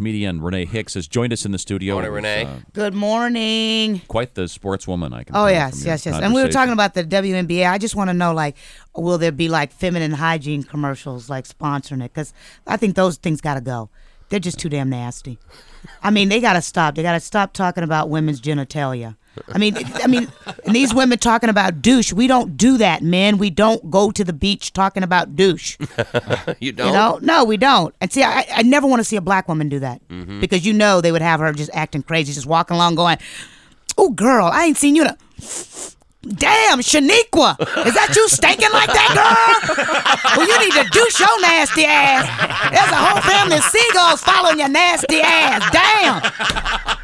comedian Renee Hicks has joined us in the studio. Morning, Renee. Good morning. Quite the sportswoman, I can Oh, tell yes, from your yes. And we were conversation. talking about the WNBA. I just want to know, will there be, feminine hygiene commercials, sponsoring it? Because I think those things got to go. They're just too damn nasty. I mean, they got to stop. They got to stop talking about women's genitalia. I mean, and these women talking about douche. We don't do that, men. We don't go to the beach talking about douche. You don't? No, we don't. And see, I never want to see a black woman do that because they would have her just acting crazy, just walking along going, "Oh, girl, I ain't seen you to." Damn, Shaniqua, is that you stinking like that, girl? Well, you need to douche your nasty ass. There's a whole family of seagulls following your nasty ass. Damn.